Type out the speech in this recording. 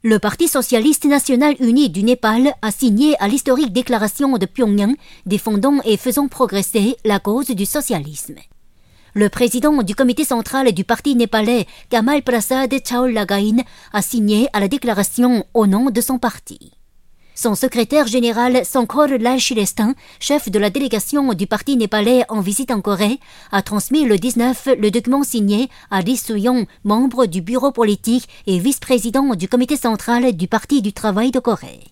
Le Parti socialiste national uni du Népal a signé à l'historique déclaration de Pyongyang défendant et faisant progresser la cause du socialisme. Le président du comité central du parti népalais, Kamal Prasad Chaolagain, a signé à la déclaration au nom de son parti. Son secrétaire général Sankor Lalshilestin, chef de la délégation du parti népalais en visite en Corée, a transmis le 19 le document signé à Lee Soo-yong, membre du bureau politique et vice-président du comité central du Parti du travail de Corée.